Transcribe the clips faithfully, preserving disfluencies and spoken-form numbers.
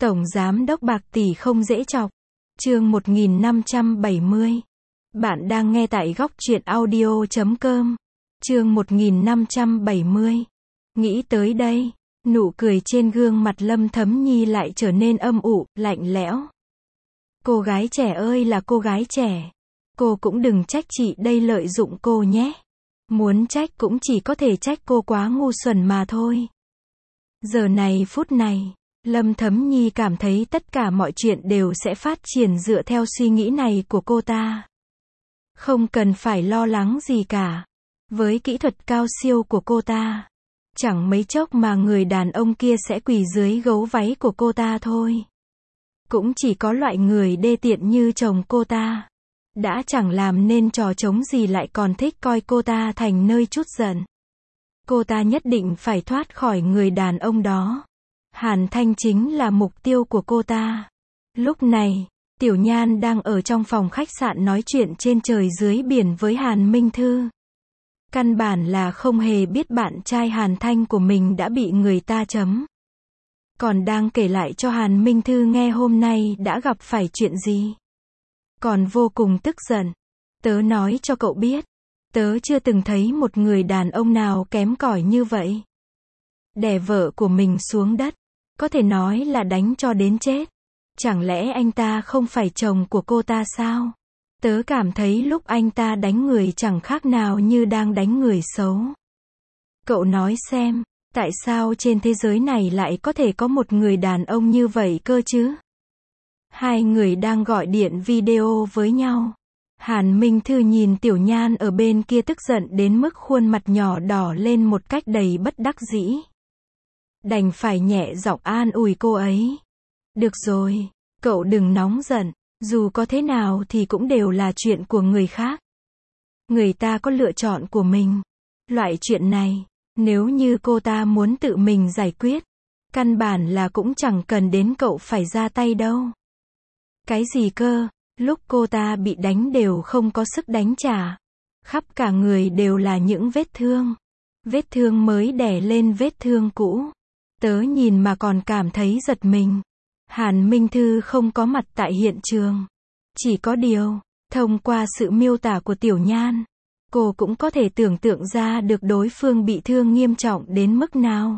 Tổng giám đốc bạc tỷ không dễ chọc. Chương một nghìn năm trăm bảy mươi. Bạn đang nghe tại góc truyện audio chấm com. Chương một nghìn năm trăm bảy mươi. Nghĩ tới đây, nụ cười trên gương mặt Lâm Thấm Nhi lại trở nên âm u, lạnh lẽo. Cô gái trẻ ơi là cô gái trẻ. Cô cũng đừng trách chị đây lợi dụng cô nhé. Muốn trách cũng chỉ có thể trách cô quá ngu xuẩn mà thôi. Giờ này phút này, Lâm Thấm Nhi cảm thấy tất cả mọi chuyện đều sẽ phát triển dựa theo suy nghĩ này của cô ta. Không cần phải lo lắng gì cả. Với kỹ thuật cao siêu của cô ta, chẳng mấy chốc mà người đàn ông kia sẽ quỳ dưới gấu váy của cô ta thôi. Cũng chỉ có loại người đê tiện như chồng cô ta, đã chẳng làm nên trò trống gì lại còn thích coi cô ta thành nơi trút giận. Cô ta nhất định phải thoát khỏi người đàn ông đó. Hàn Thanh chính là mục tiêu của cô ta. Lúc này, Tiểu Nhan đang ở trong phòng khách sạn nói chuyện trên trời dưới biển với Hàn Minh Thư. Căn bản là không hề biết bạn trai Hàn Thanh của mình đã bị người ta chấm. Còn đang kể lại cho Hàn Minh Thư nghe hôm nay đã gặp phải chuyện gì. Còn vô cùng tức giận. Tớ nói cho cậu biết, tớ chưa từng thấy một người đàn ông nào kém cỏi như vậy. Đè vợ của mình xuống đất, có thể nói là đánh cho đến chết. Chẳng lẽ anh ta không phải chồng của cô ta sao? Tớ cảm thấy lúc anh ta đánh người chẳng khác nào như đang đánh người xấu. Cậu nói xem, tại sao trên thế giới này lại có thể có một người đàn ông như vậy cơ chứ? Hai người đang gọi điện video với nhau. Hàn Minh Thư nhìn Tiểu Nhan ở bên kia tức giận đến mức khuôn mặt nhỏ đỏ lên một cách đầy bất đắc dĩ. Đành phải nhẹ giọng an ủi cô ấy. Được rồi, cậu đừng nóng giận, dù có thế nào thì cũng đều là chuyện của người khác. Người ta có lựa chọn của mình. Loại chuyện này, nếu như cô ta muốn tự mình giải quyết, căn bản là cũng chẳng cần đến cậu phải ra tay đâu. Cái gì cơ, lúc cô ta bị đánh đều không có sức đánh trả. Khắp cả người đều là những vết thương. Vết thương mới đè lên vết thương cũ. Tớ nhìn mà còn cảm thấy giật mình. Hàn Minh Thư không có mặt tại hiện trường. Chỉ có điều, thông qua sự miêu tả của Tiểu Nhan, cô cũng có thể tưởng tượng ra được đối phương bị thương nghiêm trọng đến mức nào.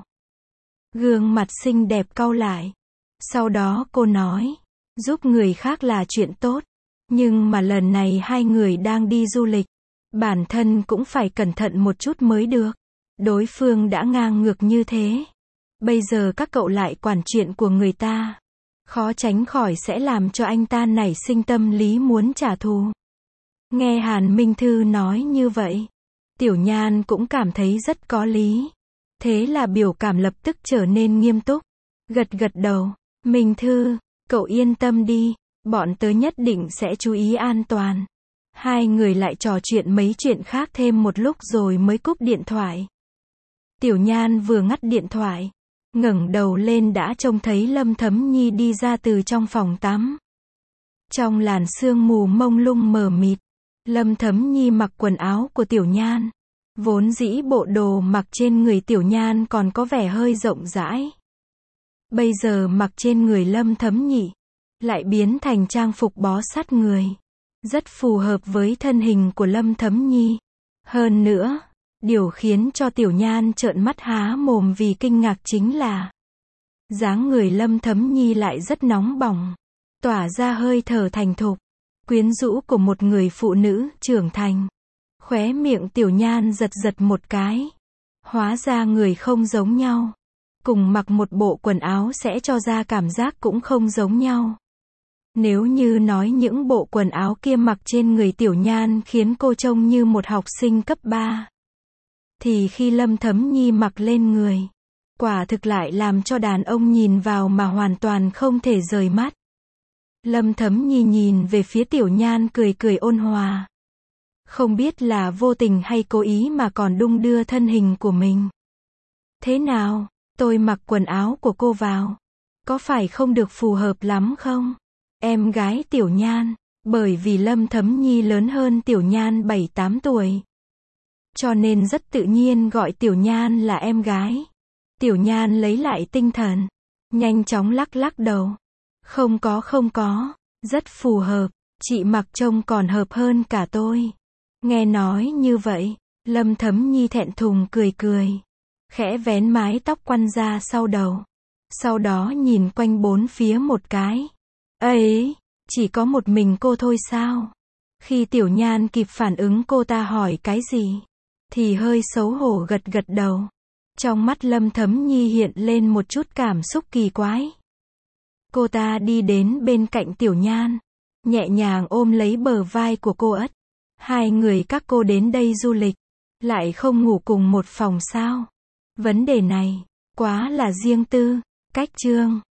Gương mặt xinh đẹp cau lại. Sau đó cô nói, giúp người khác là chuyện tốt. Nhưng mà lần này hai người đang đi du lịch. Bản thân cũng phải cẩn thận một chút mới được. Đối phương đã ngang ngược như thế. Bây giờ các cậu lại quản chuyện của người ta. Khó tránh khỏi sẽ làm cho anh ta nảy sinh tâm lý muốn trả thù. Nghe Hàn Minh Thư nói như vậy, Tiểu Nhan cũng cảm thấy rất có lý. Thế là biểu cảm lập tức trở nên nghiêm túc. Gật gật đầu. Minh Thư, cậu yên tâm đi, bọn tớ nhất định sẽ chú ý an toàn. Hai người lại trò chuyện mấy chuyện khác thêm một lúc rồi mới cúp điện thoại. Tiểu Nhan vừa ngắt điện thoại, ngẩng đầu lên đã trông thấy Lâm Thấm Nhi đi ra từ trong phòng tắm. Trong làn sương mù mông lung mờ mịt, Lâm Thấm Nhi mặc quần áo của Tiểu Nhan. Vốn dĩ bộ đồ mặc trên người Tiểu Nhan còn có vẻ hơi rộng rãi. Bây giờ mặc trên người Lâm Thấm Nhi, lại biến thành trang phục bó sát người. Rất phù hợp với thân hình của Lâm Thấm Nhi. Hơn nữa, điều khiến cho Tiểu Nhan trợn mắt há mồm vì kinh ngạc chính là dáng người Lâm Thấm Nhi lại rất nóng bỏng, tỏa ra hơi thở thành thục, quyến rũ của một người phụ nữ trưởng thành. Khóe miệng Tiểu Nhan giật giật một cái. Hóa ra người không giống nhau. Cùng mặc một bộ quần áo sẽ cho ra cảm giác cũng không giống nhau. Nếu như nói những bộ quần áo kia mặc trên người Tiểu Nhan khiến cô trông như một học sinh cấp ba, thì khi Lâm Thấm Nhi mặc lên người, quả thực lại làm cho đàn ông nhìn vào mà hoàn toàn không thể rời mắt. Lâm Thấm Nhi nhìn về phía Tiểu Nhan cười cười ôn hòa. Không biết là vô tình hay cố ý mà còn đung đưa thân hình của mình. Thế nào, tôi mặc quần áo của cô vào, có phải không được phù hợp lắm không? Em gái Tiểu Nhan, bởi vì Lâm Thấm Nhi lớn hơn Tiểu Nhan bảy tám tuổi. Cho nên rất tự nhiên gọi Tiểu Nhan là em gái. Tiểu Nhan lấy lại tinh thần, nhanh chóng lắc lắc đầu. Không có không có, rất phù hợp, chị mặc trông còn hợp hơn cả tôi. Nghe nói như vậy, Lâm Thấm Nhi thẹn thùng cười cười, khẽ vén mái tóc quăn ra sau đầu. Sau đó nhìn quanh bốn phía một cái. Ấy, chỉ có một mình cô thôi sao? Khi Tiểu Nhan kịp phản ứng cô ta hỏi cái gì, thì hơi xấu hổ gật gật đầu. Trong mắt Lâm Thấm Nhi hiện lên một chút cảm xúc kỳ quái. Cô ta đi đến bên cạnh Tiểu Nhan, nhẹ nhàng ôm lấy bờ vai của cô ất. Hai người các cô đến đây du lịch, lại không ngủ cùng một phòng sao? Vấn đề này, quá là riêng tư. Cách chương